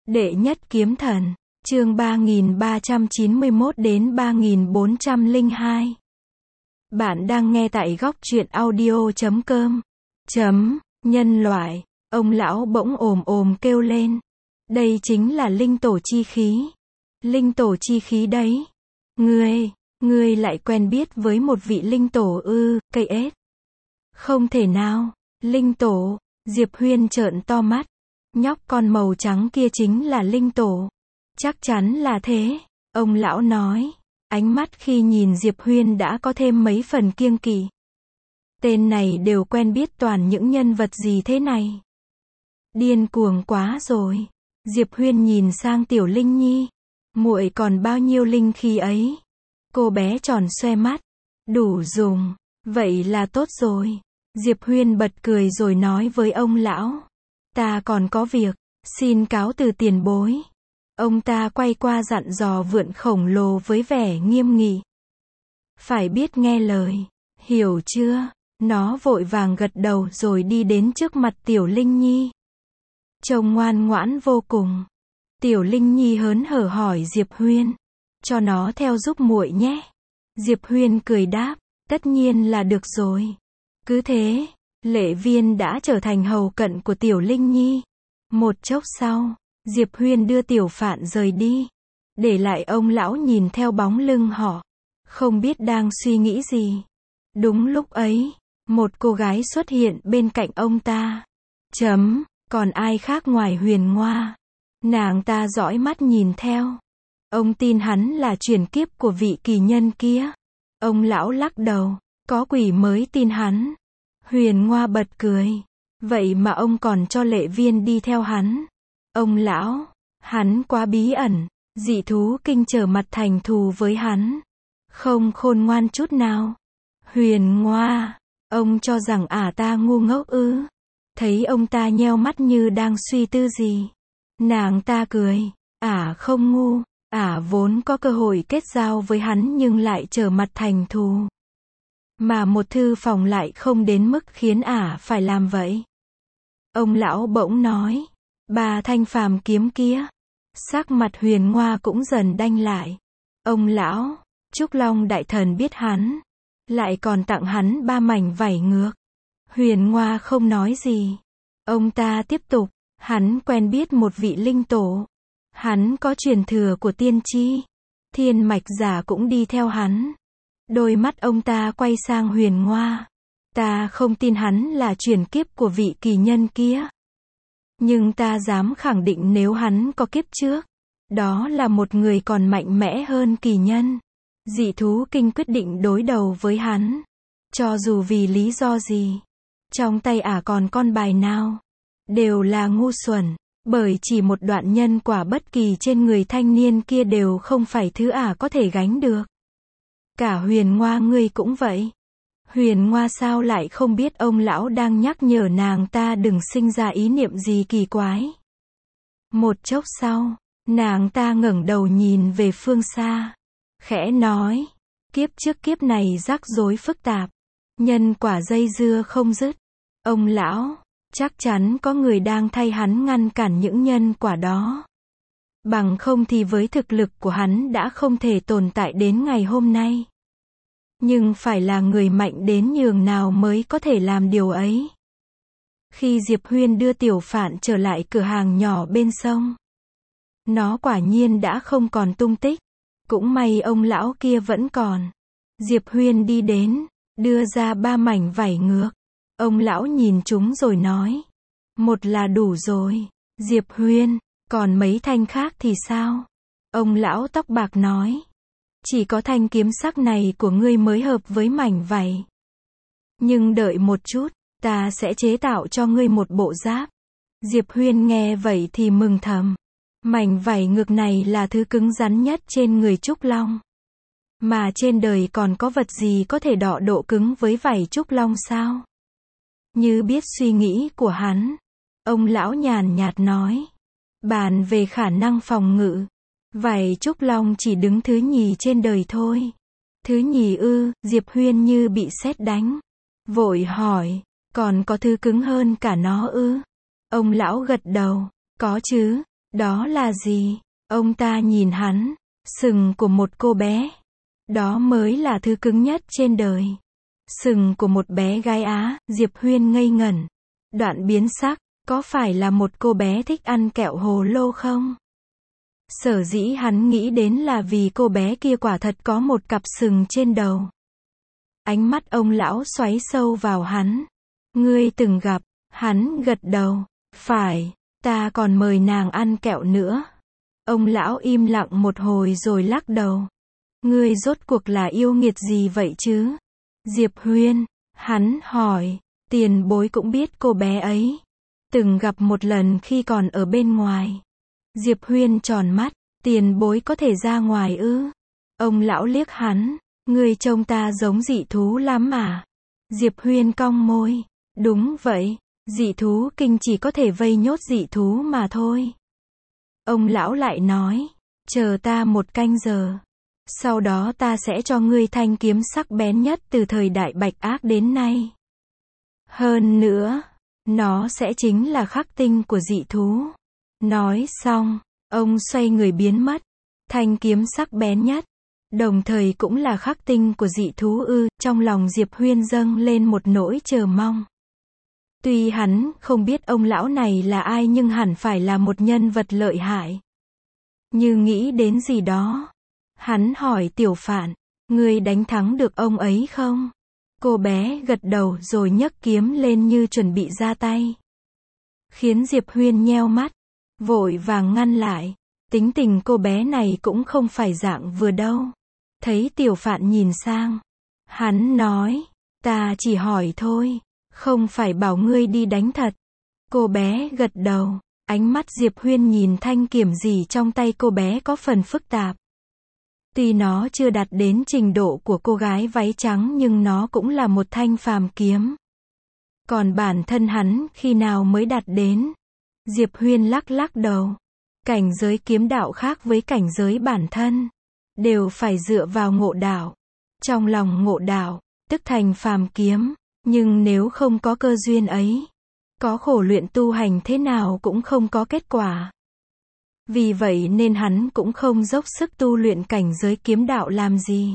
Đệ nhất kiếm thần, chương 3391 đến 3402. Bạn đang nghe tại góc truyện audio.com. Nhân loại, ông lão bỗng ồm ồm kêu lên. Đây chính là linh tổ chi khí. Linh tổ chi khí đấy. Ngươi lại quen biết với một vị linh tổ ư, cây ếch. Không thể nào, linh tổ, Diệp Huyên trợn to mắt. Nhóc con màu trắng kia chính là linh tổ. Chắc chắn là thế, ông lão nói. Ánh mắt khi nhìn Diệp Huyên đã có thêm mấy phần kiêng kỵ. Tên này đều quen biết toàn những nhân vật gì thế này. Điên cuồng quá rồi. Diệp Huyên nhìn sang Tiểu Linh Nhi. Muội còn bao nhiêu linh khí ấy? Cô bé tròn xoe mắt. Đủ dùng. Vậy là tốt rồi. Diệp Huyên bật cười rồi nói với ông lão. Ta còn có việc. Xin cáo từ tiền bối. Ông ta quay qua dặn dò vượn khổng lồ với vẻ nghiêm nghị. Phải biết nghe lời. Hiểu chưa? Nó vội vàng gật đầu rồi đi đến trước mặt Tiểu Linh Nhi. Trông ngoan ngoãn vô cùng. Tiểu Linh Nhi hớn hở hỏi Diệp Huyên. Cho nó theo giúp muội nhé. Diệp Huyên cười đáp. Tất nhiên là được rồi. Cứ thế, Lệ Viên đã trở thành hầu cận của Tiểu Linh Nhi. Một chốc sau, Diệp Huyên đưa Tiểu Phạn rời đi. Để lại ông lão nhìn theo bóng lưng họ. Không biết đang suy nghĩ gì. Đúng lúc ấy, một cô gái xuất hiện bên cạnh ông ta. Còn ai khác ngoài Huyền Ngoa. Nàng ta dõi mắt nhìn theo. Ông tin hắn là chuyển kiếp của vị kỳ nhân kia. Ông lão lắc đầu. Có quỷ mới tin hắn. Huyền Ngoa bật cười. Vậy mà ông còn cho Lệ Viên đi theo hắn. Ông lão, hắn quá bí ẩn. Dị thú kinh trở mặt thành thù với hắn. Không khôn ngoan chút nào. Huyền Ngoa, ông cho rằng ta ngu ngốc ư? Thấy ông ta nheo mắt như đang suy tư gì. Nàng ta cười. Không ngu. Vốn có cơ hội kết giao với hắn nhưng lại trở mặt thành thù. Mà một thư phòng lại không đến mức khiến phải làm vậy. Ông lão bỗng nói. 3 thanh phàm kiếm kia. Sắc mặt Huyền Ngoa cũng dần đanh lại. Ông lão, Trúc Long đại thần biết hắn. Lại còn tặng hắn 3 mảnh vảy ngược. Huyền Ngoa không nói gì. Ông ta tiếp tục. Hắn quen biết một vị linh tổ. Hắn có truyền thừa của tiên tri. Thiên mạch giả cũng đi theo hắn. Đôi mắt ông ta quay sang Huyền Ngoa. Ta không tin hắn là chuyển kiếp của vị kỳ nhân kia. Nhưng ta dám khẳng định nếu hắn có kiếp trước. Đó là một người còn mạnh mẽ hơn kỳ nhân. Dị thú kinh quyết định đối đầu với hắn. Cho dù vì lý do gì. Trong tay còn con bài nào. Đều là ngu xuẩn. Bởi chỉ một đoạn nhân quả bất kỳ trên người thanh niên kia đều không phải thứ có thể gánh được. Cả Huyền Ngoa ngươi cũng vậy. Huyền Ngoa sao lại không biết ông lão đang nhắc nhở nàng ta đừng sinh ra ý niệm gì kỳ quái. Một chốc sau, nàng ta ngẩng đầu nhìn về phương xa. Khẽ nói, kiếp trước kiếp này rắc rối phức tạp. Nhân quả dây dưa không dứt. Ông lão, chắc chắn có người đang thay hắn ngăn cản những nhân quả đó. Bằng không thì với thực lực của hắn đã không thể tồn tại đến ngày hôm nay. Nhưng phải là người mạnh đến nhường nào mới có thể làm điều ấy. Khi Diệp Huyên đưa Tiểu Phạn trở lại cửa hàng nhỏ bên sông. Nó quả nhiên đã không còn tung tích. Cũng may ông lão kia vẫn còn. Diệp Huyên đi đến, đưa ra 3 mảnh vảy ngược. Ông lão nhìn chúng rồi nói. Một là đủ rồi. Diệp Huyên, còn mấy thanh khác thì sao? Ông lão tóc bạc nói. Chỉ có thanh kiếm sắc này của ngươi mới hợp với mảnh vảy. Nhưng đợi một chút, ta sẽ chế tạo cho ngươi một bộ giáp. Diệp Huyên nghe vậy thì mừng thầm. Mảnh vảy ngược này là thứ cứng rắn nhất trên người Trúc Long. Mà trên đời còn có vật gì có thể đọ độ cứng với vảy Trúc Long sao? Như biết suy nghĩ của hắn. Ông lão nhàn nhạt nói. Bàn về khả năng phòng ngự. Vảy Trúc Long chỉ đứng thứ nhì trên đời thôi. Thứ nhì ư? Diệp Huyên như bị sét đánh. Vội hỏi. Còn có thứ cứng hơn cả nó ư? Ông lão gật đầu. Có chứ. Đó là gì? Ông ta nhìn hắn. Sừng của một cô bé. Đó mới là thứ cứng nhất trên đời. Sừng của một bé gái Á, Diệp Huyên ngây ngẩn. Đoạn biến sắc, có phải là một cô bé thích ăn kẹo hồ lô không? Sở dĩ hắn nghĩ đến là vì cô bé kia quả thật có một cặp sừng trên đầu. Ánh mắt ông lão xoáy sâu vào hắn. Ngươi từng gặp, hắn gật đầu. Phải, ta còn mời nàng ăn kẹo nữa. Ông lão im lặng một hồi rồi lắc đầu. Ngươi rốt cuộc là yêu nghiệt gì vậy chứ? Diệp Huyên, hắn hỏi, tiền bối cũng biết cô bé ấy. Từng gặp một lần khi còn ở bên ngoài. Diệp Huyên tròn mắt, tiền bối có thể ra ngoài ư? Ông lão liếc hắn, ngươi trông ta giống dị thú lắm à? Diệp Huyên cong môi, đúng vậy, dị thú kinh chỉ có thể vây nhốt dị thú mà thôi. Ông lão lại nói, chờ ta 1 canh giờ. Sau đó ta sẽ cho ngươi thanh kiếm sắc bén nhất từ thời đại Bạch Ác đến nay. Hơn nữa, nó sẽ chính là khắc tinh của dị thú. Nói xong, ông xoay người biến mất. Thanh kiếm sắc bén nhất, đồng thời cũng là khắc tinh của dị thú ư? Trong lòng Diệp Huyên dâng lên một nỗi chờ mong. Tuy hắn không biết ông lão này là ai nhưng hẳn phải là một nhân vật lợi hại. Như nghĩ đến gì đó, hắn hỏi Tiểu Phạn, ngươi đánh thắng được ông ấy không? Cô bé gật đầu rồi nhấc kiếm lên như chuẩn bị ra tay. Khiến Diệp Huyên nheo mắt, vội vàng ngăn lại. Tính tình cô bé này cũng không phải dạng vừa đâu. Thấy Tiểu Phạn nhìn sang, hắn nói, ta chỉ hỏi thôi, không phải bảo ngươi đi đánh thật. Cô bé gật đầu, ánh mắt Diệp Huyên nhìn thanh kiếm gì trong tay cô bé có phần phức tạp. Tuy nó chưa đạt đến trình độ của cô gái váy trắng nhưng nó cũng là một thanh phàm kiếm. Còn bản thân hắn khi nào mới đạt đến? Diệp Huyên lắc lắc đầu. Cảnh giới kiếm đạo khác với cảnh giới bản thân. Đều phải dựa vào ngộ đạo. Trong lòng ngộ đạo, tức thành phàm kiếm. Nhưng nếu không có cơ duyên ấy, có khổ luyện tu hành thế nào cũng không có kết quả. Vì vậy nên hắn cũng không dốc sức tu luyện cảnh giới kiếm đạo làm gì.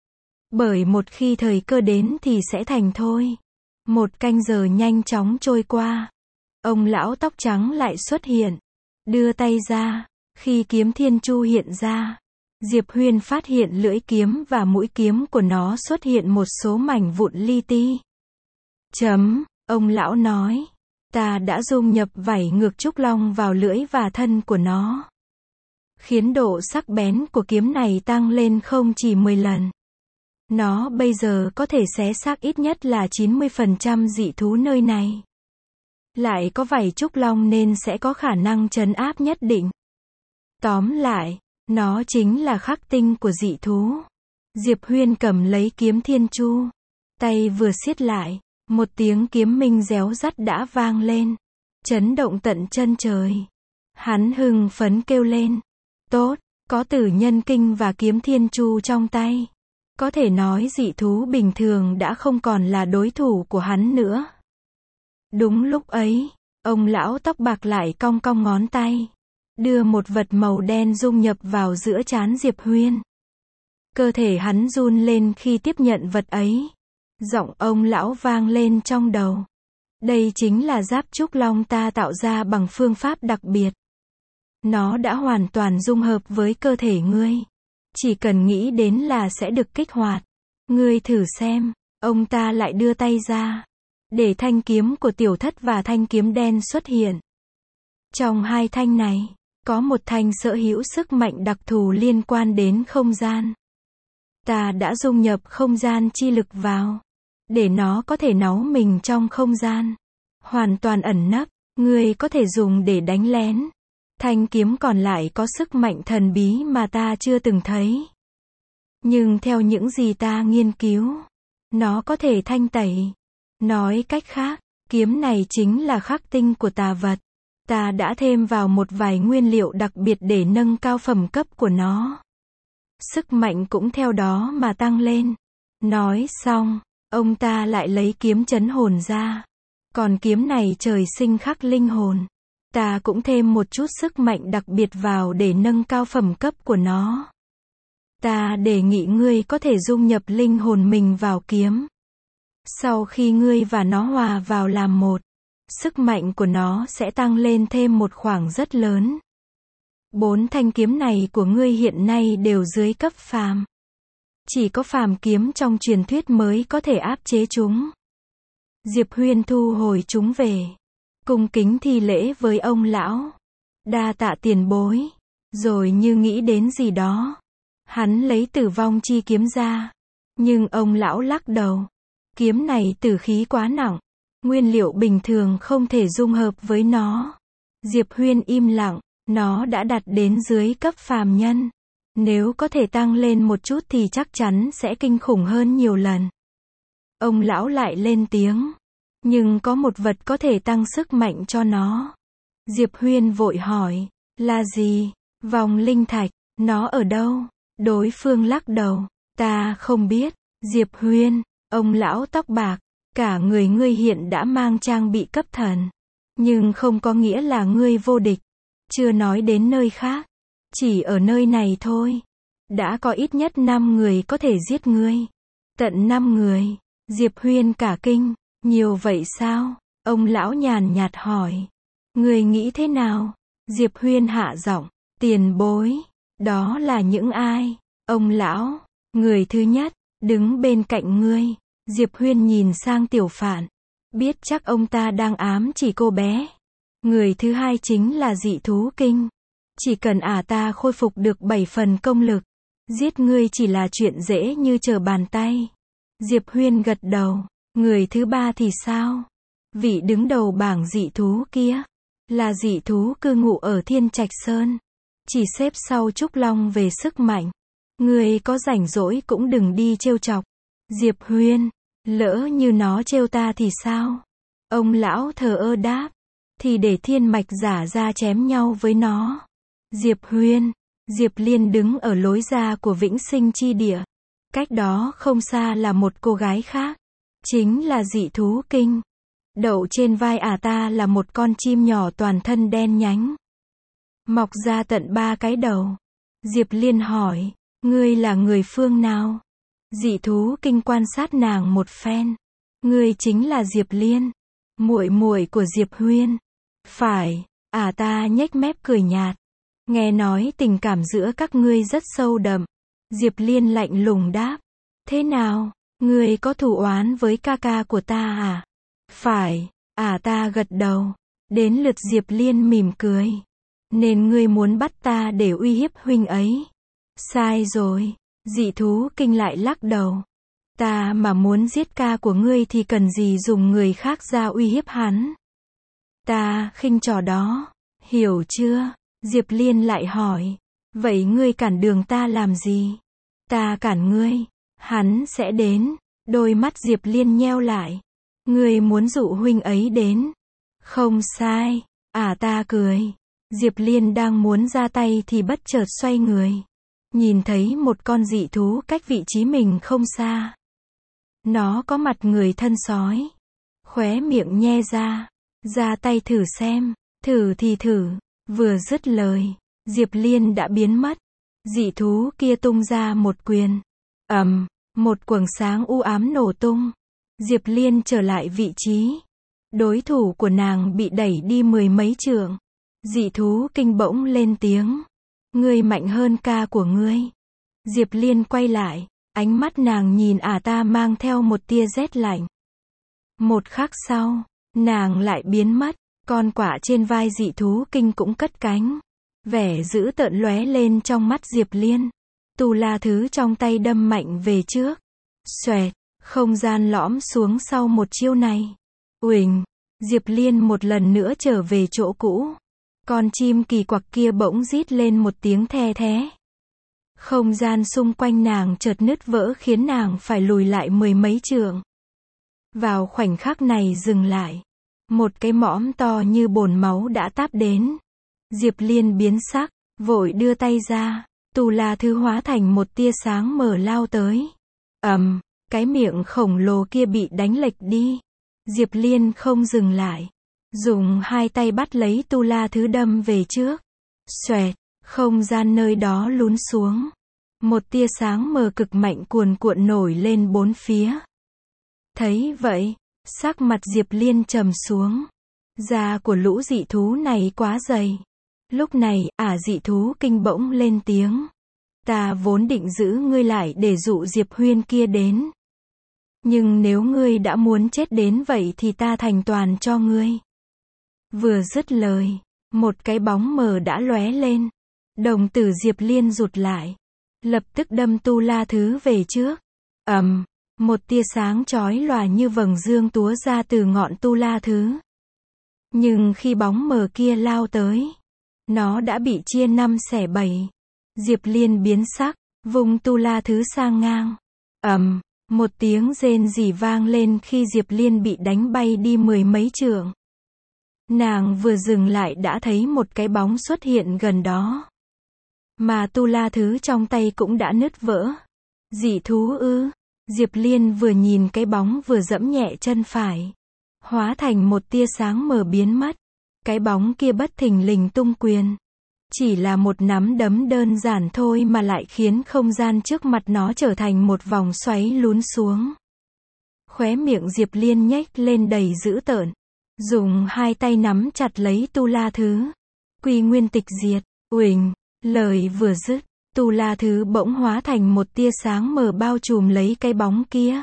Bởi một khi thời cơ đến thì sẽ thành thôi. 1 canh giờ nhanh chóng trôi qua. Ông lão tóc trắng lại xuất hiện. Đưa tay ra. Khi kiếm thiên chu hiện ra, Diệp Huyên phát hiện lưỡi kiếm và mũi kiếm của nó xuất hiện một số mảnh vụn li ti. Ông lão nói. Ta đã dung nhập vảy ngược trúc long vào lưỡi và thân của nó. Khiến độ sắc bén của kiếm này tăng lên không chỉ 10 lần. Nó bây giờ có thể xé xác ít nhất là 90% dị thú nơi này. Lại có vảy trúc long nên sẽ có khả năng trấn áp nhất định. Tóm lại, nó chính là khắc tinh của dị thú. Diệp Huyên cầm lấy kiếm thiên chu. Tay vừa siết lại, một tiếng kiếm minh réo rắt đã vang lên. Chấn động tận chân trời. Hắn hưng phấn kêu lên. Tốt, có tử nhân kinh và kiếm thiên chu trong tay. Có thể nói dị thú bình thường đã không còn là đối thủ của hắn nữa. Đúng lúc ấy, ông lão tóc bạc lại cong cong ngón tay. Đưa một vật màu đen dung nhập vào giữa trán Diệp Huyên. Cơ thể hắn run lên khi tiếp nhận vật ấy. Giọng ông lão vang lên trong đầu. Đây chính là giáp trúc long ta tạo ra bằng phương pháp đặc biệt. Nó đã hoàn toàn dung hợp với cơ thể ngươi. Chỉ cần nghĩ đến là sẽ được kích hoạt. Ngươi thử xem. Ông ta lại đưa tay ra. Để thanh kiếm của tiểu thất và thanh kiếm đen xuất hiện. Trong 2 thanh này, có một thanh sở hữu sức mạnh đặc thù liên quan đến không gian. Ta đã dung nhập không gian chi lực vào. Để nó có thể náu mình trong không gian. Hoàn toàn ẩn nấp. Ngươi có thể dùng để đánh lén. Thanh kiếm còn lại có sức mạnh thần bí mà ta chưa từng thấy. Nhưng theo những gì ta nghiên cứu, nó có thể thanh tẩy. Nói cách khác, kiếm này chính là khắc tinh của tà vật. Ta đã thêm vào một vài nguyên liệu đặc biệt để nâng cao phẩm cấp của nó. Sức mạnh cũng theo đó mà tăng lên. Nói xong, ông ta lại lấy kiếm trấn hồn ra. Còn kiếm này trời sinh khắc linh hồn. Ta cũng thêm một chút sức mạnh đặc biệt vào để nâng cao phẩm cấp của nó. Ta đề nghị ngươi có thể dung nhập linh hồn mình vào kiếm. Sau khi ngươi và nó hòa vào làm một, sức mạnh của nó sẽ tăng lên thêm một khoảng rất lớn. 4 thanh kiếm này của ngươi hiện nay đều dưới cấp phàm. Chỉ có phàm kiếm trong truyền thuyết mới có thể áp chế chúng. Diệp Huyên thu hồi chúng về. Cung kính thi lễ với ông lão. Đa tạ tiền bối. Rồi như nghĩ đến gì đó. Hắn lấy Tử Vong Chi kiếm ra. Nhưng ông lão lắc đầu. Kiếm này tử khí quá nặng. Nguyên liệu bình thường không thể dung hợp với nó. Diệp Huyên im lặng. Nó đã đạt đến dưới cấp phàm nhân. Nếu có thể tăng lên một chút thì chắc chắn sẽ kinh khủng hơn nhiều lần. Ông lão lại lên tiếng. Nhưng có một vật có thể tăng sức mạnh cho nó. Diệp Huyên vội hỏi. Là gì? Vòng linh thạch. Nó ở đâu? Đối phương lắc đầu. Ta không biết. Diệp Huyên. Ông lão tóc bạc. Cả người ngươi hiện đã mang trang bị cấp thần. Nhưng không có nghĩa là ngươi vô địch. Chưa nói đến nơi khác. Chỉ ở nơi này thôi. Đã có ít nhất 5 người có thể giết ngươi. Tận 5 người. Diệp Huyên cả kinh. Nhiều vậy sao? Ông lão nhàn nhạt hỏi. Ngươi nghĩ thế nào? Diệp Huyên hạ giọng. Tiền bối. Đó là những ai? Ông lão. Người thứ nhất. Đứng bên cạnh ngươi. Diệp Huyên nhìn sang Tiểu Phạn. Biết chắc ông ta đang ám chỉ cô bé. Người thứ hai chính là dị thú kinh. Chỉ cần ta khôi phục được 7 phần công lực. Giết ngươi chỉ là chuyện dễ như trở bàn tay. Diệp Huyên gật đầu. Người thứ ba thì sao? Vị đứng đầu bảng dị thú kia. Là dị thú cư ngụ ở Thiên Trạch Sơn. Chỉ xếp sau Trúc Long về sức mạnh. Ngươi có rảnh rỗi cũng đừng đi trêu chọc. Diệp Huyên. Lỡ như nó trêu ta thì sao? Ông lão thờ ơ đáp. Thì để thiên mạch giả ra chém nhau với nó. Diệp Huyên. Diệp Liên đứng ở lối ra của Vĩnh Sinh Chi Địa. Cách đó không xa là một cô gái khác. Chính là dị thú kinh. Đậu trên vai ta là một con chim nhỏ toàn thân đen nhánh. Mọc ra tận 3 cái đầu. Diệp Liên hỏi. Ngươi là người phương nào? Dị thú kinh quan sát nàng một phen. Ngươi chính là Diệp Liên. Muội muội của Diệp Huyên. Phải. Ta nhếch mép cười nhạt. Nghe nói tình cảm giữa các ngươi rất sâu đậm. Diệp Liên lạnh lùng đáp. Thế nào? Ngươi có thù oán với ca ca của ta à? Phải. Ta gật đầu. Đến lượt Diệp Liên mỉm cười. Nên ngươi muốn bắt ta để uy hiếp huynh ấy. Sai rồi. Dị thú kinh lại lắc đầu. Ta mà muốn giết ca của ngươi thì cần gì dùng người khác ra uy hiếp hắn. Ta khinh trò đó. Hiểu chưa? Diệp Liên lại hỏi. Vậy ngươi cản đường ta làm gì? Ta cản ngươi. Hắn sẽ đến. Đôi mắt Diệp Liên nheo lại. Ngươi muốn dụ huynh ấy đến. Không sai. Ta cười. Diệp Liên đang muốn ra tay thì bất chợt xoay người. Nhìn thấy một con dị thú cách vị trí mình không xa. Nó có mặt người thân sói. Khóe miệng nhe ra. Ra tay thử xem. Thử thì thử. Vừa dứt lời. Diệp Liên đã biến mất. Dị thú kia tung ra một quyền. Một quầng sáng u ám nổ tung. Diệp Liên trở lại vị trí. Đối thủ của nàng bị đẩy đi 10 mấy trượng. Dị thú kinh bỗng lên tiếng. Ngươi mạnh hơn ca của ngươi. Diệp Liên quay lại. Ánh mắt nàng nhìn ta mang theo một tia rét lạnh. Một khắc sau, nàng lại biến mất. Con quạ trên vai dị thú kinh cũng cất cánh. Vẻ dữ tợn lóe lên trong mắt Diệp Liên. Tù la thứ trong tay đâm mạnh về trước. Xoẹt, không gian lõm xuống sau một chiêu này. Uỳnh, Diệp Liên một lần nữa trở về chỗ cũ. Con chim kỳ quặc kia bỗng rít lên một tiếng the thé. Không gian xung quanh nàng chợt nứt vỡ khiến nàng phải lùi lại 10 mấy trượng. Vào khoảnh khắc này dừng lại. Một cái mõm to như bồn máu đã táp đến. Diệp Liên biến sắc, vội đưa tay ra. Tù la thứ hóa thành một tia sáng mờ lao tới. Cái miệng khổng lồ kia bị đánh lệch đi. Diệp Liên không dừng lại. dùng hai tay bắt lấy tu la thứ đâm về trước. Xoẹt, không gian nơi đó lún xuống. Một tia sáng mờ cực mạnh cuồn cuộn nổi lên bốn phía. Thấy vậy, sắc mặt Diệp Liên trầm xuống. Da của lũ dị thú này quá dày. Lúc này, dị thú kinh bỗng lên tiếng. Ta vốn định giữ ngươi lại để dụ Diệp Huyên kia đến. Nhưng nếu ngươi đã muốn chết đến vậy thì ta thành toàn cho ngươi. Vừa dứt lời, một cái bóng mờ đã lóe lên. Đồng tử Diệp Liên rụt lại. Lập tức đâm tu la thứ về trước. Một tia sáng chói lòa như vầng dương túa ra từ ngọn tu la thứ. Nhưng khi bóng mờ kia lao tới, nó đã bị chia năm xẻ bảy. Diệp Liên biến sắc, vùng tu la thứ sang ngang. Một tiếng rên rỉ vang lên khi Diệp Liên bị đánh bay đi mười mấy trượng. Nàng vừa dừng lại đã thấy một cái bóng xuất hiện gần đó. Mà tu la thứ trong tay cũng đã nứt vỡ. Dị thú ư? Diệp Liên vừa nhìn cái bóng vừa giẫm nhẹ chân phải. Hóa thành một tia sáng mờ biến mất. Cái bóng kia bất thình lình tung quyền. Chỉ là một nắm đấm đơn giản thôi mà lại khiến không gian trước mặt nó trở thành một vòng xoáy lún xuống. Khóe miệng Diệp Liên nhếch lên đầy dữ tợn. Dùng hai tay nắm chặt lấy tu la thứ. Quy nguyên tịch diệt. Uỳnh. Lời vừa dứt, tu la thứ bỗng hóa thành một tia sáng mờ bao trùm lấy cái bóng kia.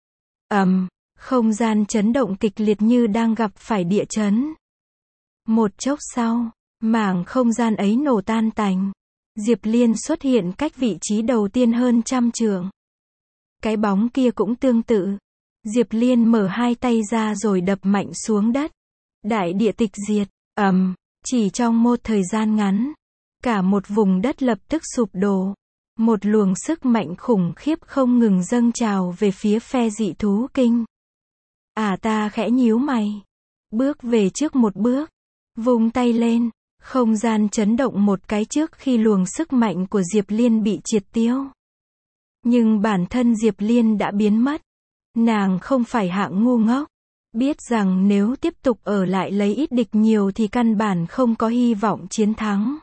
Không gian chấn động kịch liệt như đang gặp phải địa chấn. Một chốc sau, mảng không gian ấy nổ tan tành. Diệp Liên xuất hiện cách vị trí đầu tiên hơn trăm trượng. Cái bóng kia cũng tương tự. Diệp Liên mở hai tay ra rồi đập mạnh xuống đất. Đại địa tịch diệt. Chỉ trong một thời gian ngắn, cả một vùng đất lập tức sụp đổ. Một luồng sức mạnh khủng khiếp không ngừng dâng trào về phía phe dị thú kinh. Ta khẽ nhíu mày. Bước về trước một bước. Vung tay lên. Không gian chấn động một cái trước khi luồng sức mạnh của Diệp Liên bị triệt tiêu. Nhưng bản thân Diệp Liên đã biến mất. Nàng không phải hạng ngu ngốc. Biết rằng nếu tiếp tục ở lại lấy ít địch nhiều thì căn bản không có hy vọng chiến thắng.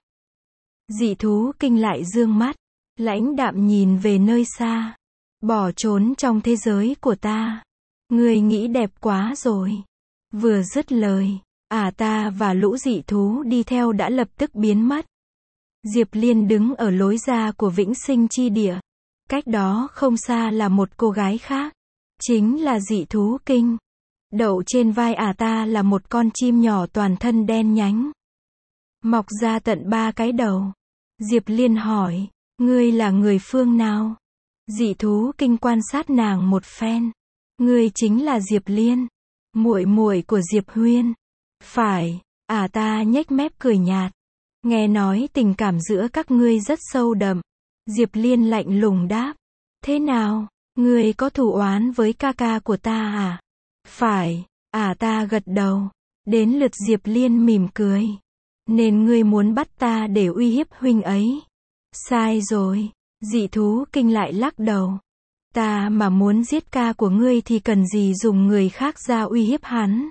Dị thú kinh lại dương mắt. Lãnh đạm nhìn về nơi xa. Bỏ trốn trong thế giới của ta. Ngươi nghĩ đẹp quá rồi. Vừa dứt lời, ta và lũ dị thú đi theo đã lập tức biến mất. Diệp Liên đứng ở lối ra của Vĩnh Sinh Chi Địa. Cách đó không xa là một cô gái khác. Chính là dị thú kinh. Đậu trên vai ta là một con chim nhỏ toàn thân đen nhánh. Mọc ra tận 3 cái đầu. Diệp Liên hỏi, ngươi là người phương nào? Dị thú kinh quan sát nàng một phen. Ngươi chính là Diệp Liên, muội muội của Diệp Huyên. Phải, ta nhếch mép cười nhạt. Nghe nói tình cảm giữa các ngươi rất sâu đậm. Diệp Liên lạnh lùng đáp. Thế nào, ngươi có thù oán với ca ca của ta à? Phải, ta gật đầu. Đến lượt Diệp Liên mỉm cười. Nên ngươi muốn bắt ta để uy hiếp huynh ấy. Sai rồi, dị thú kinh lại lắc đầu. Ta mà muốn giết ca của ngươi thì cần gì dùng người khác ra uy hiếp hắn.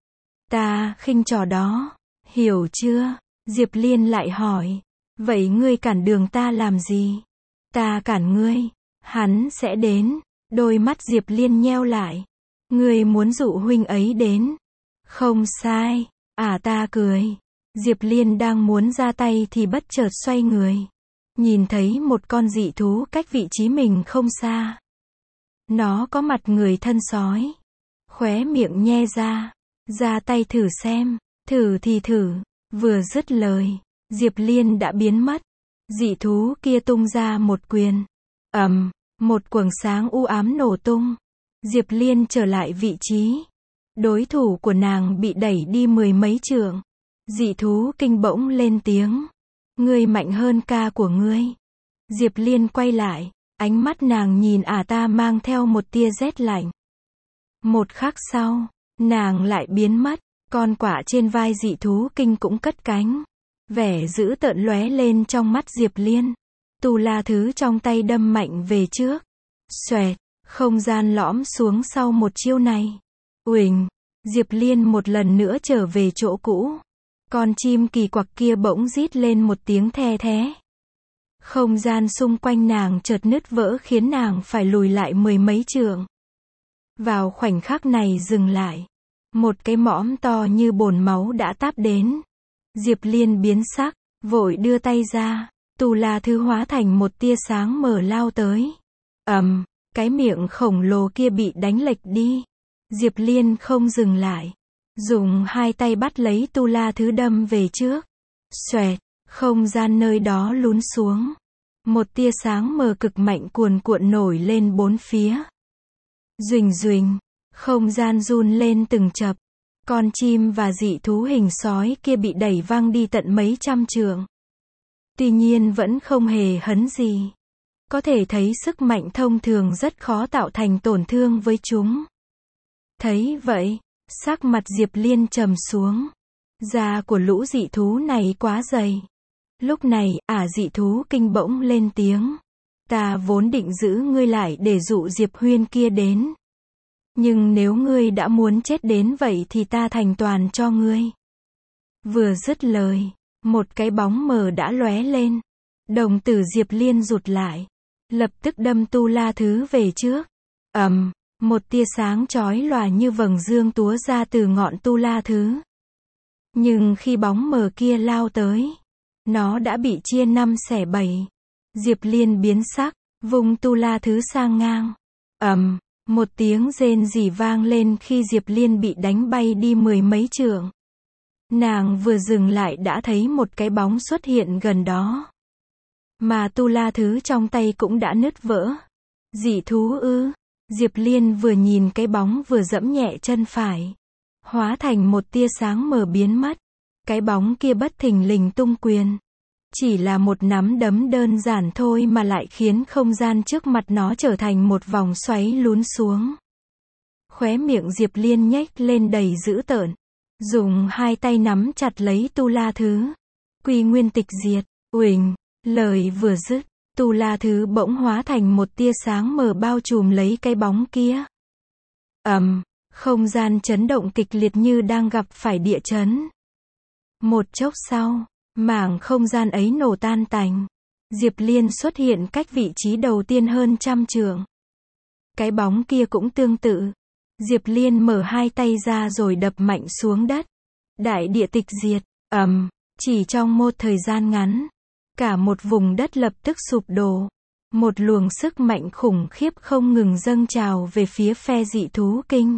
Ta khinh trò đó, hiểu chưa? Diệp Liên lại hỏi. Vậy ngươi cản đường ta làm gì? Ta cản ngươi, hắn sẽ đến. Đôi mắt Diệp Liên nheo lại. Ngươi muốn dụ huynh ấy đến. Không sai, ta cười. Diệp Liên đang muốn ra tay thì bất chợt xoay người. Nhìn thấy một con dị thú cách vị trí mình không xa. Nó có mặt người thân sói. Khóe miệng nhe ra tay thử xem. Thử thì thử. Vừa dứt lời, Diệp Liên đã biến mất. Dị thú kia tung ra một quyền. Một quầng sáng u ám nổ tung. Diệp Liên trở lại vị trí. Đối thủ của nàng bị đẩy đi mười mấy trượng. Dị thú kinh bỗng lên tiếng. Ngươi mạnh hơn ca của ngươi. Diệp Liên quay lại. Ánh mắt nàng nhìn ta mang theo một tia rét lạnh. Một khắc sau, nàng lại biến mất. Con quạ trên vai dị thú kinh cũng cất cánh. Vẻ dữ tợn lóe lên trong mắt Diệp Liên. Tu la thứ trong tay đâm mạnh về trước. Xoẹt, không gian lõm xuống sau một chiêu này. Uỳnh, Diệp Liên một lần nữa trở về chỗ cũ. Con chim kỳ quặc kia bỗng rít lên một tiếng the thé. Không gian xung quanh nàng chợt nứt vỡ khiến nàng phải lùi lại mười mấy trượng. Vào khoảnh khắc này dừng lại. Một cái mõm to như bồn máu đã táp đến. Diệp Liên biến sắc, vội đưa tay ra. Tu La Thứ hóa thành một tia sáng mờ lao tới. Cái miệng khổng lồ kia bị đánh lệch đi. Diệp Liên không dừng lại. Dùng hai tay bắt lấy Tu La Thứ đâm về trước. Xoẹt, không gian nơi đó lún xuống. Một tia sáng mờ cực mạnh cuồn cuộn nổi lên bốn phía. Duỳnh duỳnh, không gian run lên từng chập. Con chim và dị thú hình sói kia bị đẩy văng đi tận mấy trăm trượng. Tuy nhiên vẫn không hề hấn gì. Có thể thấy sức mạnh thông thường rất khó tạo thành tổn thương với chúng. Thấy vậy, sắc mặt Diệp Liên trầm xuống. Da của lũ dị thú này quá dày. Lúc này, dị thú kinh bỗng lên tiếng. Ta vốn định giữ ngươi lại để dụ Diệp Huyên kia đến. Nhưng nếu ngươi đã muốn chết đến vậy thì ta thành toàn cho ngươi. Vừa dứt lời, một cái bóng mờ đã lóe lên. Đồng tử Diệp Liên rụt lại. Lập tức đâm Tu La Thứ về trước. Một tia sáng chói lòa như vầng dương túa ra từ ngọn Tu La Thứ. Nhưng khi bóng mờ kia lao tới, nó đã bị chia năm xẻ bảy. Diệp Liên biến sắc, vung Tu La Thứ sang ngang. Một tiếng rên rỉ vang lên khi Diệp Liên bị đánh bay đi mười mấy trượng. Nàng vừa dừng lại đã thấy một cái bóng xuất hiện gần đó. Mà Tu La Thứ trong tay cũng đã nứt vỡ. Dị thú ư? Diệp Liên vừa nhìn cái bóng vừa giẫm nhẹ chân phải. Hóa thành một tia sáng mờ biến mất. Cái bóng kia bất thình lình tung quyền. Chỉ là một nắm đấm đơn giản thôi mà lại khiến không gian trước mặt nó trở thành một vòng xoáy lún xuống. Khóe miệng Diệp Liên nhếch lên đầy dữ tợn. Dùng hai tay nắm chặt lấy Tu La Thứ. Quy nguyên tịch diệt, uỳnh, lời vừa dứt, Tu La Thứ bỗng hóa thành một tia sáng mờ bao trùm lấy cái bóng kia. Không gian chấn động kịch liệt như đang gặp phải địa chấn. Một chốc sau, mảng không gian ấy nổ tan tành. Diệp Liên xuất hiện cách vị trí đầu tiên hơn trăm trượng. Cái bóng kia cũng tương tự. Diệp Liên mở hai tay ra rồi đập mạnh xuống đất. Đại địa tịch diệt, chỉ trong một thời gian ngắn, cả một vùng đất lập tức sụp đổ. Một luồng sức mạnh khủng khiếp không ngừng dâng trào về phía phe dị thú kinh.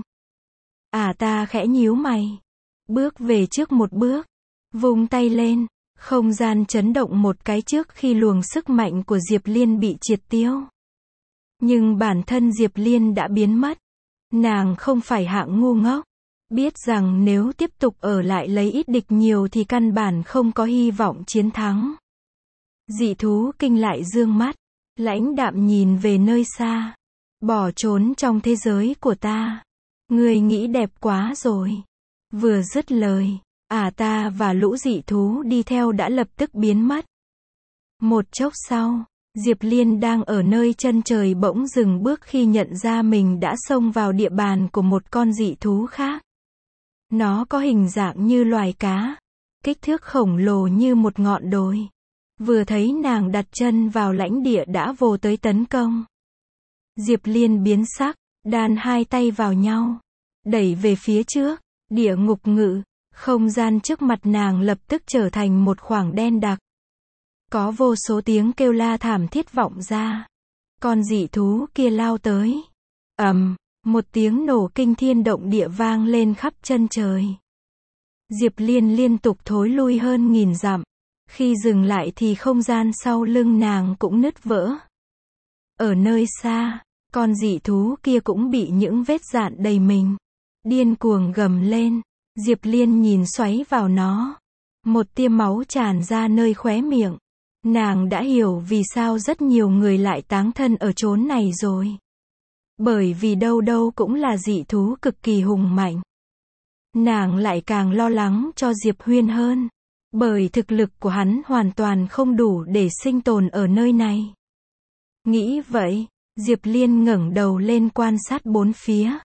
Ta khẽ nhíu mày. Bước về trước một bước. Vung tay lên. Không gian chấn động một cái trước khi luồng sức mạnh của Diệp Liên bị triệt tiêu. Nhưng bản thân Diệp Liên đã biến mất. Nàng không phải hạng ngu ngốc. Biết rằng nếu tiếp tục ở lại lấy ít địch nhiều thì căn bản không có hy vọng chiến thắng. Dị thú kinh lại dương mắt. Lãnh đạm nhìn về nơi xa. Bỏ trốn trong thế giới của ta. Ngươi nghĩ đẹp quá rồi. Vừa dứt lời, ta và lũ dị thú đi theo đã lập tức biến mất. Một chốc sau, Diệp Liên đang ở nơi chân trời bỗng dừng bước khi nhận ra mình đã xông vào địa bàn của một con dị thú khác. Nó có hình dạng như loài cá, kích thước khổng lồ như một ngọn đồi. Vừa thấy nàng đặt chân vào lãnh địa đã vồ tới tấn công. Diệp Liên biến sắc, đan hai tay vào nhau, đẩy về phía trước, địa ngục ngự, không gian trước mặt nàng lập tức trở thành một khoảng đen đặc. Có vô số tiếng kêu la thảm thiết vọng ra. Con dị thú kia lao tới. Một tiếng nổ kinh thiên động địa vang lên khắp chân trời. Diệp Liên liên tục thối lui hơn 1000 dặm. Khi dừng lại thì không gian sau lưng nàng cũng nứt vỡ. Ở nơi xa, con dị thú kia cũng bị những vết rạn đầy mình. Điên cuồng gầm lên. Diệp Liên nhìn xoáy vào nó. Một tia máu tràn ra nơi khóe miệng. Nàng đã hiểu vì sao rất nhiều người lại táng thân ở chốn này rồi. Bởi vì đâu đâu cũng là dị thú cực kỳ hùng mạnh. Nàng lại càng lo lắng cho Diệp Huyên hơn. Bởi thực lực của hắn hoàn toàn không đủ để sinh tồn ở nơi này. Nghĩ vậy, Diệp Liên ngẩng đầu lên quan sát bốn phía.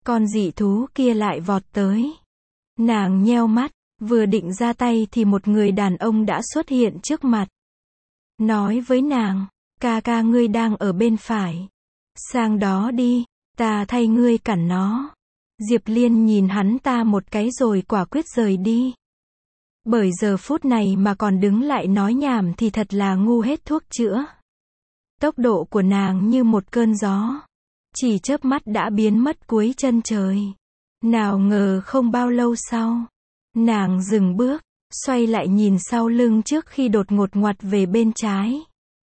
con dị thú kia lại vọt tới. Nàng nheo mắt, vừa định ra tay thì một người đàn ông đã xuất hiện trước mặt. Nói với nàng, ca ca ngươi đang ở bên phải. Sang đó đi, ta thay ngươi cản nó. Diệp Liên nhìn hắn ta một cái rồi quả quyết rời đi. Bởi giờ phút này mà còn đứng lại nói nhảm thì thật là ngu hết thuốc chữa. Tốc độ của nàng như một cơn gió. Chỉ chớp mắt đã biến mất cuối chân trời. Nào ngờ không bao lâu sau, nàng dừng bước, xoay lại nhìn sau lưng trước khi đột ngột ngoặt về bên trái.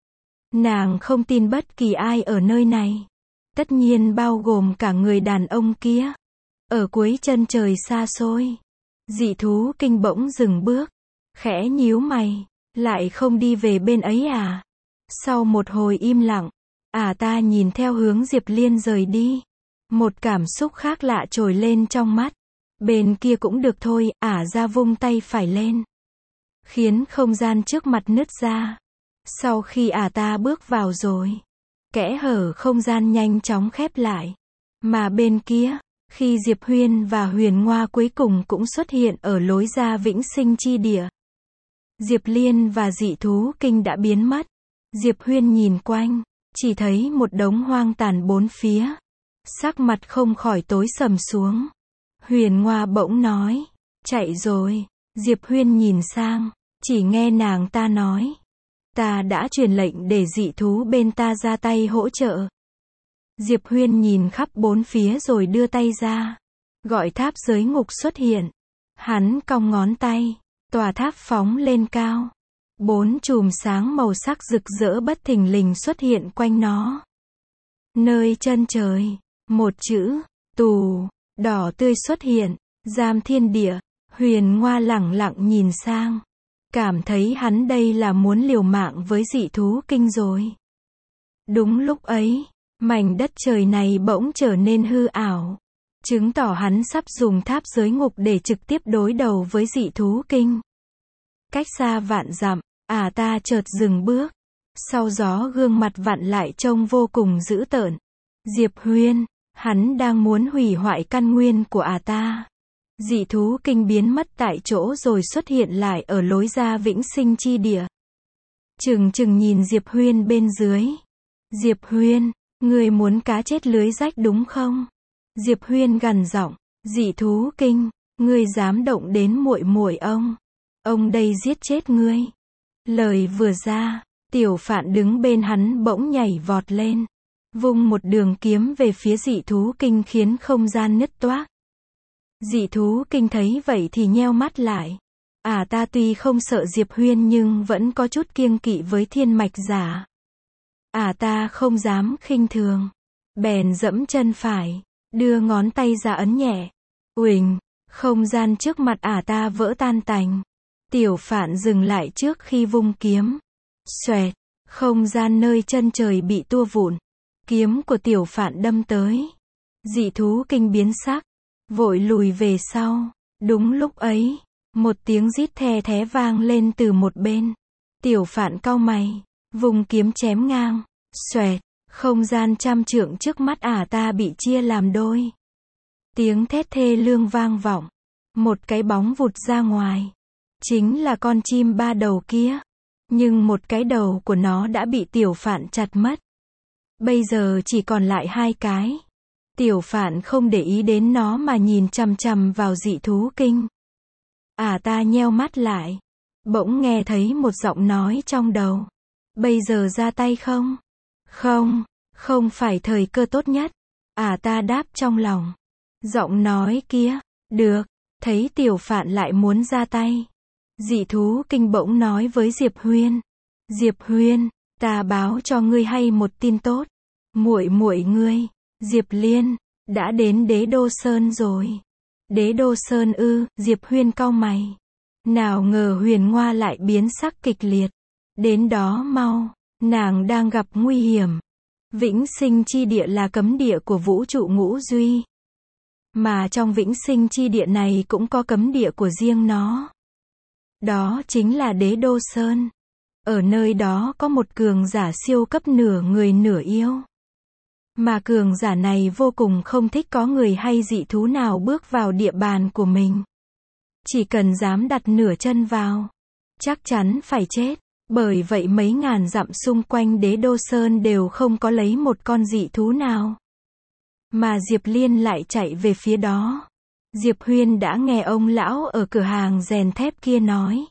Nàng không tin bất kỳ ai ở nơi này. Tất nhiên bao gồm cả người đàn ông kia. Ở cuối chân trời xa xôi, dị thú kinh bỗng dừng bước, khẽ nhíu mày, lại không đi về bên ấy à? Sau một hồi im lặng, ta nhìn theo hướng Diệp Liên rời đi. Một cảm xúc khác lạ trồi lên trong mắt. Bên kia cũng được thôi, ra vung tay phải lên, khiến không gian trước mặt nứt ra. Sau khi ta bước vào rồi, kẽ hở không gian nhanh chóng khép lại. Mà bên kia, khi Diệp Huyên và Huyền Ngoa cuối cùng cũng xuất hiện ở lối ra Vĩnh Sinh chi địa. Diệp Liên và dị thú kinh đã biến mất. Diệp Huyên nhìn quanh, chỉ thấy một đống hoang tàn bốn phía. Sắc mặt không khỏi tối sầm xuống. Huyền Ngoa bỗng nói, chạy rồi. Diệp Huyên nhìn sang, chỉ nghe nàng ta nói, ta đã truyền lệnh để dị thú bên ta ra tay hỗ trợ. Diệp Huyên nhìn khắp bốn phía rồi đưa tay ra, gọi tháp giới ngục xuất hiện. Hắn cong ngón tay, tòa tháp phóng lên cao. 4 chùm sáng màu sắc rực rỡ bất thình lình xuất hiện quanh nó. Nơi chân trời, một chữ, tù, đỏ tươi xuất hiện, giam thiên địa. Huyền Ngoa lẳng lặng nhìn sang, cảm thấy hắn đây là muốn liều mạng với dị thú kinh rồi. Đúng lúc ấy, mảnh đất trời này bỗng trở nên hư ảo, chứng tỏ hắn sắp dùng tháp giới ngục để trực tiếp đối đầu với dị thú kinh. Cách xa vạn dặm, ta chợt dừng bước. Sau gió gương mặt vặn lại trông vô cùng dữ tợn. Diệp Huyên, hắn đang muốn hủy hoại căn nguyên của ta. Dị thú kinh biến mất tại chỗ rồi xuất hiện lại ở lối ra Vĩnh Sinh chi địa. Chừng nhìn Diệp Huyên bên dưới. Diệp Huyên, ngươi muốn cá chết lưới rách đúng không? Diệp Huyên gằn giọng, dị thú kinh, ngươi dám động đến muội muội ông đây giết chết ngươi. Lời vừa ra, Tiểu Phạn đứng bên hắn bỗng nhảy vọt lên, vung một đường kiếm về phía dị thú kinh khiến không gian nứt toác. Dị thú kinh thấy vậy thì nheo mắt lại. Ta tuy không sợ Diệp Huyên nhưng vẫn có chút kiêng kỵ với thiên mạch giả. Ta không dám khinh thường. Bèn giẫm chân phải, đưa ngón tay ra ấn nhẹ. Uỳnh, không gian trước mặt ta vỡ tan tành. Tiểu Phạn dừng lại trước khi vung kiếm. Xoẹt, không gian nơi chân trời bị tua vụn. Kiếm của Tiểu Phạn đâm tới. Dị thú kinh biến sắc, vội lùi về sau. Đúng lúc ấy, một tiếng rít the thé vang lên từ một bên. Tiểu Phạn cau mày, vùng kiếm chém ngang. Xoẹt, không gian trăm trượng trước mắt ta bị chia làm đôi. Tiếng thét thê lương vang vọng. Một cái bóng vụt ra ngoài. Chính là con chim ba đầu kia. Nhưng một cái đầu của nó đã bị Tiểu Phạn chặt mất. Bây giờ chỉ còn lại 2 cái. Tiểu Phạn không để ý đến nó mà nhìn chằm chằm vào dị thú kinh. Ta nheo mắt lại. Bỗng nghe thấy một giọng nói trong đầu. Bây giờ ra tay không? Không phải thời cơ tốt nhất. Ta đáp trong lòng. Giọng nói kia, được. Thấy Tiểu Phạn lại muốn ra tay. Dị thú kinh bỗng nói với Diệp Huyên. Diệp Huyên, ta báo cho ngươi hay một tin tốt. Muội muội ngươi, Diệp Liên, đã đến Đế Đô Sơn rồi. Đế Đô Sơn ư? Diệp Huyên cau mày. Nào ngờ Huyền Ngoa lại biến sắc kịch liệt. Đến đó mau, nàng đang gặp nguy hiểm. Vĩnh Sinh chi địa là cấm địa của vũ trụ ngũ duy. Mà trong Vĩnh Sinh chi địa này cũng có cấm địa của riêng nó. Đó chính là Đế Đô Sơn. Ở nơi đó có một cường giả siêu cấp nửa người nửa yêu. Mà cường giả này vô cùng không thích có người hay dị thú nào bước vào địa bàn của mình. Chỉ cần dám đặt nửa chân vào, chắc chắn phải chết. Bởi vậy mấy ngàn dặm xung quanh Đế Đô Sơn đều không có lấy một con dị thú nào. Mà Diệp Liên lại chạy về phía đó. Diệp Huyên đã nghe ông lão ở cửa hàng rèn thép kia nói.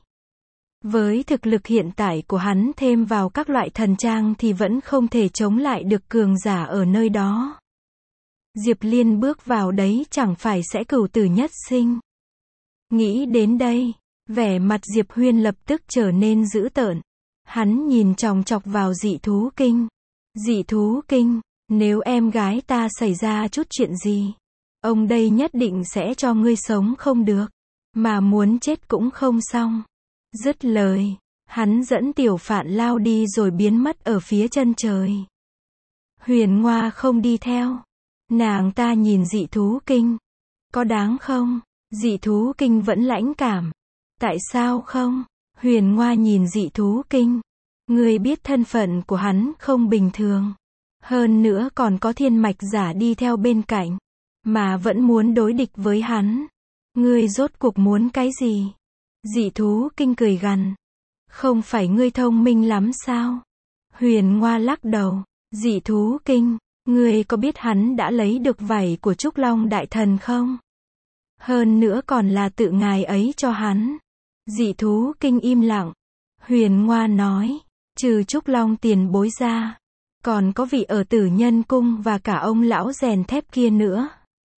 Với thực lực hiện tại của hắn thêm vào các loại thần trang thì vẫn không thể chống lại được cường giả ở nơi đó. Diệp Liên bước vào đấy chẳng phải sẽ cửu tử nhất sinh. Nghĩ đến đây, vẻ mặt Diệp Huyên lập tức trở nên dữ tợn. Hắn nhìn chòng chọc vào dị thú kinh. Dị thú kinh, nếu em gái ta xảy ra chút chuyện gì, ông đây nhất định sẽ cho ngươi sống không được, mà muốn chết cũng không xong. Dứt lời, hắn dẫn Tiểu Phạn lao đi rồi biến mất ở phía chân trời. Huyền Ngoa không đi theo. Nàng ta nhìn dị thú kinh. Có đáng không? Dị thú kinh vẫn lãnh cảm. Tại sao không? Huyền Ngoa nhìn dị thú kinh. Ngươi biết thân phận của hắn không bình thường. Hơn nữa còn có thiên mạch giả đi theo bên cạnh. Mà vẫn muốn đối địch với hắn. Ngươi rốt cuộc muốn cái gì? Dị thú kinh cười gằn. Không phải ngươi thông minh lắm sao? Huyền Ngoa lắc đầu. Dị thú kinh, ngươi có biết hắn đã lấy được vảy của Trúc Long Đại Thần không? Hơn nữa còn là tự ngài ấy cho hắn. Dị thú kinh im lặng. Huyền Ngoa nói, trừ Trúc Long tiền bối ra, còn có vị ở Tử Nhân Cung và cả ông lão rèn thép kia nữa.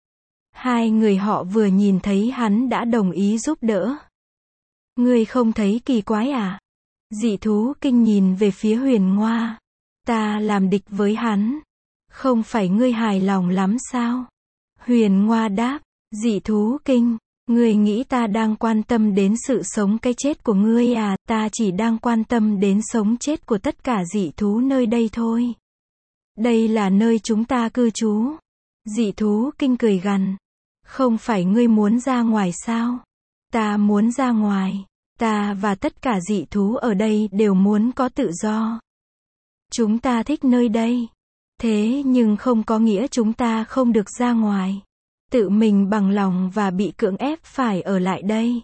Hai người họ vừa nhìn thấy hắn đã đồng ý giúp đỡ. Ngươi không thấy kỳ quái à? Dị thú kinh nhìn về phía Huyền Ngoa. Ta làm địch với hắn. Không phải ngươi hài lòng lắm sao? Huyền Ngoa đáp. Dị thú kinh, ngươi nghĩ ta đang quan tâm đến sự sống cái chết của ngươi à? Ta chỉ đang quan tâm đến sống chết của tất cả dị thú nơi đây thôi. Đây là nơi chúng ta cư trú. Dị thú kinh cười gằn. Không phải ngươi muốn ra ngoài sao? Ta muốn ra ngoài. Ta và tất cả dị thú ở đây đều muốn có tự do. Chúng ta thích nơi đây. Thế nhưng không có nghĩa chúng ta không được ra ngoài. Tự mình bằng lòng và bị cưỡng ép phải ở lại đây.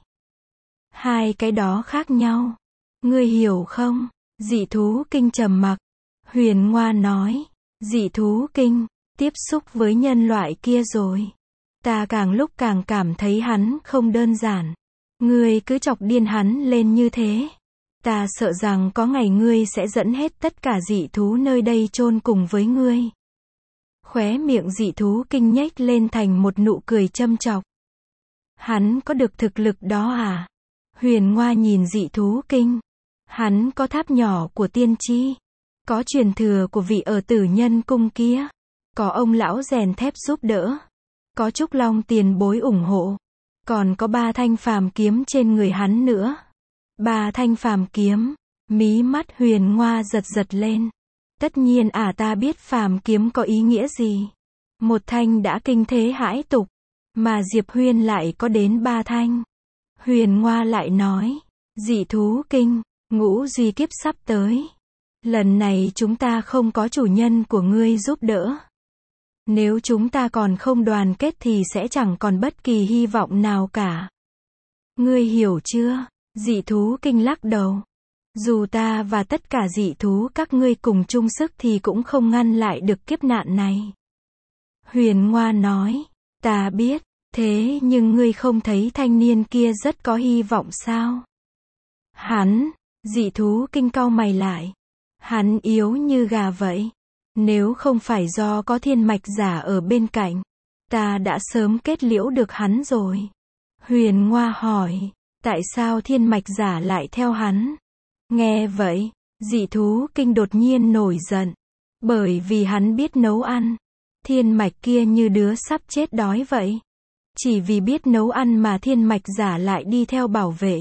Hai cái đó khác nhau. Ngươi hiểu không? Dị thú kinh trầm mặc. Huyền Ngoa nói. Dị thú kinh, tiếp xúc với nhân loại kia rồi. Ta càng lúc càng cảm thấy hắn không đơn giản. Ngươi cứ chọc điên hắn lên như thế. Ta sợ rằng có ngày ngươi sẽ dẫn hết tất cả dị thú nơi đây chôn cùng với ngươi. Khóe miệng dị thú kinh nhếch lên thành một nụ cười châm chọc. Hắn có được thực lực đó à? Huyền Ngoa nhìn dị thú kinh. Hắn có tháp nhỏ của tiên tri. Có truyền thừa của vị ở Tử Nhân Cung kia. Có ông lão rèn thép giúp đỡ. Có Trúc Long tiền bối ủng hộ. Còn có 3 thanh phàm kiếm trên người hắn nữa. 3 thanh phàm kiếm. Mí mắt Huyền Ngoa giật giật lên. Tất nhiên ta biết phàm kiếm có ý nghĩa gì. Một thanh đã kinh thế hãi tục. Mà Diệp Huyên lại có đến 3 thanh. Huyền Ngoa lại nói. Dị thú kinh, ngũ duy kiếp sắp tới. Lần này chúng ta không có chủ nhân của ngươi giúp đỡ. Nếu chúng ta còn không đoàn kết thì sẽ chẳng còn bất kỳ hy vọng nào cả. Ngươi hiểu chưa? Dị thú kinh lắc đầu. Dù ta và tất cả dị thú các ngươi cùng chung sức thì cũng không ngăn lại được kiếp nạn này. Huyền Ngoa nói. Ta biết, thế nhưng ngươi không thấy thanh niên kia rất có hy vọng sao? Hắn, dị thú kinh cau mày lại. Hắn yếu như gà vậy. Nếu không phải do có thiên mạch giả ở bên cạnh, ta đã sớm kết liễu được hắn rồi. Huyền Ngoa hỏi, tại sao thiên mạch giả lại theo hắn? Nghe vậy, dị thú kinh đột nhiên nổi giận. Bởi vì hắn biết nấu ăn. Thiên mạch kia như đứa sắp chết đói vậy. Chỉ vì biết nấu ăn mà thiên mạch giả lại đi theo bảo vệ.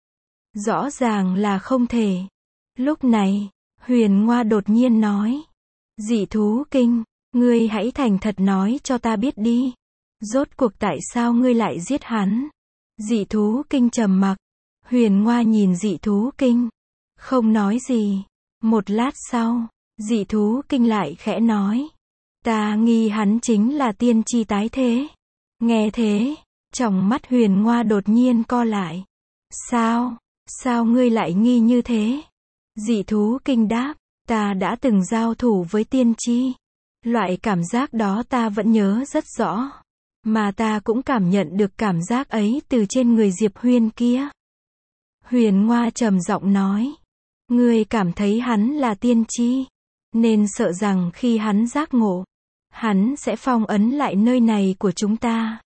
Rõ ràng là không thể. Lúc này, Huyền Ngoa đột nhiên nói. Dị thú kinh, ngươi hãy thành thật nói cho ta biết đi. Rốt cuộc tại sao ngươi lại giết hắn? Dị thú kinh trầm mặc. Huyền Ngoa nhìn dị thú kinh. Không nói gì. Một lát sau, dị thú kinh lại khẽ nói. Ta nghi hắn chính là tiên tri tái thế. Nghe thế, tròng mắt Huyền Ngoa đột nhiên co lại. Sao? Sao ngươi lại nghi như thế? Dị thú kinh đáp, ta đã từng giao thủ với tiên tri. Loại cảm giác đó ta vẫn nhớ rất rõ. Mà ta cũng cảm nhận được cảm giác ấy từ trên người Diệp Huyên kia. Huyền Ngoa trầm giọng nói. Ngươi cảm thấy hắn là tiên tri, nên sợ rằng khi hắn giác ngộ, hắn sẽ phong ấn lại nơi này của chúng ta.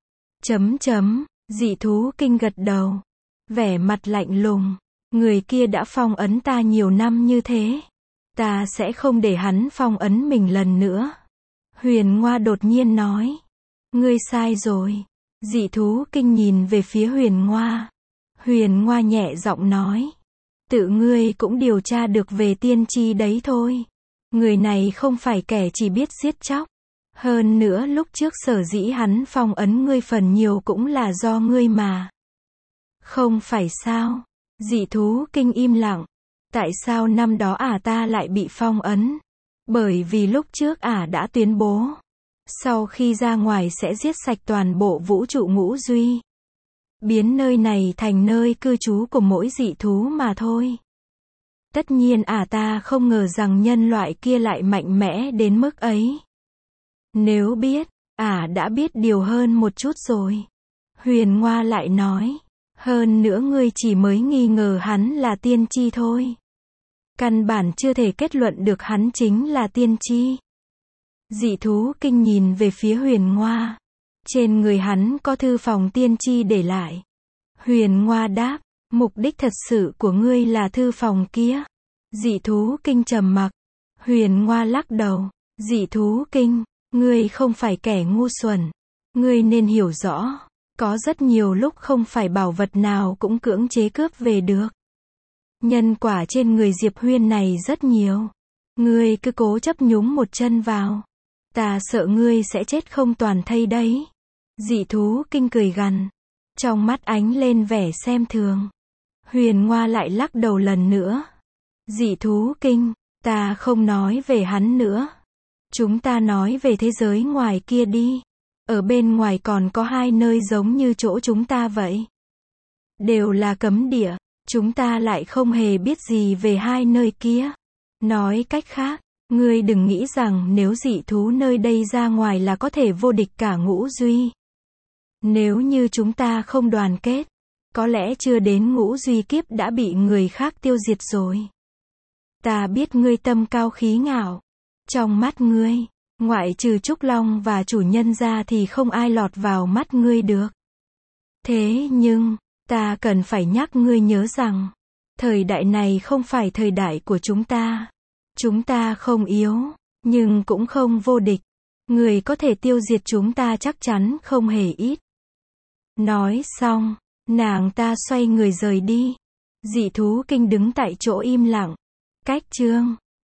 Dị thú kinh gật đầu. Vẻ mặt lạnh lùng. Người kia đã phong ấn ta nhiều năm như thế. Ta sẽ không để hắn phong ấn mình lần nữa. Huyền Ngoa đột nhiên nói. Ngươi sai rồi. Dị thú kinh nhìn về phía Huyền Ngoa. Huyền Ngoa nhẹ giọng nói. Tự ngươi cũng điều tra được về tiên tri đấy thôi. Người này không phải kẻ chỉ biết giết chóc. Hơn nữa lúc trước sở dĩ hắn phong ấn ngươi phần nhiều cũng là do ngươi mà. Không phải sao? Dị thú kinh im lặng. Tại sao năm đó ta lại bị phong ấn? Bởi vì lúc trước đã tuyên bố. Sau khi ra ngoài sẽ giết sạch toàn bộ vũ trụ ngũ duy. Biến nơi này thành nơi cư trú của mỗi dị thú mà thôi. Tất nhiên ta không ngờ rằng nhân loại kia lại mạnh mẽ đến mức ấy. Nếu biết, đã biết điều hơn một chút rồi. Huyền Ngoa lại nói. Hơn nữa ngươi chỉ mới nghi ngờ hắn là tiên tri thôi. Căn bản chưa thể kết luận được hắn chính là tiên tri. Dị thú kinh nhìn về phía Huyền Ngoa. Trên người hắn có thư phòng tiên tri để lại. Huyền Ngoa đáp, mục đích thật sự của ngươi là thư phòng kia. Dị thú kinh trầm mặc. Huyền Ngoa lắc đầu. Dị thú kinh, ngươi không phải kẻ ngu xuẩn. Ngươi nên hiểu rõ. Có rất nhiều lúc không phải bảo vật nào cũng cưỡng chế cướp về được. Nhân quả trên người Diệp Huyên này rất nhiều. Ngươi cứ cố chấp nhúng một chân vào. Ta sợ ngươi sẽ chết không toàn thây đấy. Dị thú kinh cười gằn. Trong mắt ánh lên vẻ xem thường. Huyền Ngoa lại lắc đầu lần nữa. Dị thú kinh, ta không nói về hắn nữa. Chúng ta nói về thế giới ngoài kia đi. Ở bên ngoài còn có 2 nơi giống như chỗ chúng ta vậy. Đều là cấm địa. Chúng ta lại không hề biết gì về 2 nơi kia. Nói cách khác, ngươi đừng nghĩ rằng nếu dị thú nơi đây ra ngoài là có thể vô địch cả ngũ duy. Nếu như chúng ta không đoàn kết, có lẽ chưa đến ngũ duy kiếp đã bị người khác tiêu diệt rồi. Ta biết ngươi tâm cao khí ngạo. Trong mắt ngươi, ngoại trừ Trúc Long và chủ nhân ra thì không ai lọt vào mắt ngươi được. Thế nhưng, ta cần phải nhắc ngươi nhớ rằng, thời đại này không phải thời đại của chúng ta. Chúng ta không yếu, nhưng cũng không vô địch. Người có thể tiêu diệt chúng ta chắc chắn không hề ít. Nói xong, nàng ta xoay người rời đi. Dị thú kinh đứng tại chỗ im lặng. Cách chương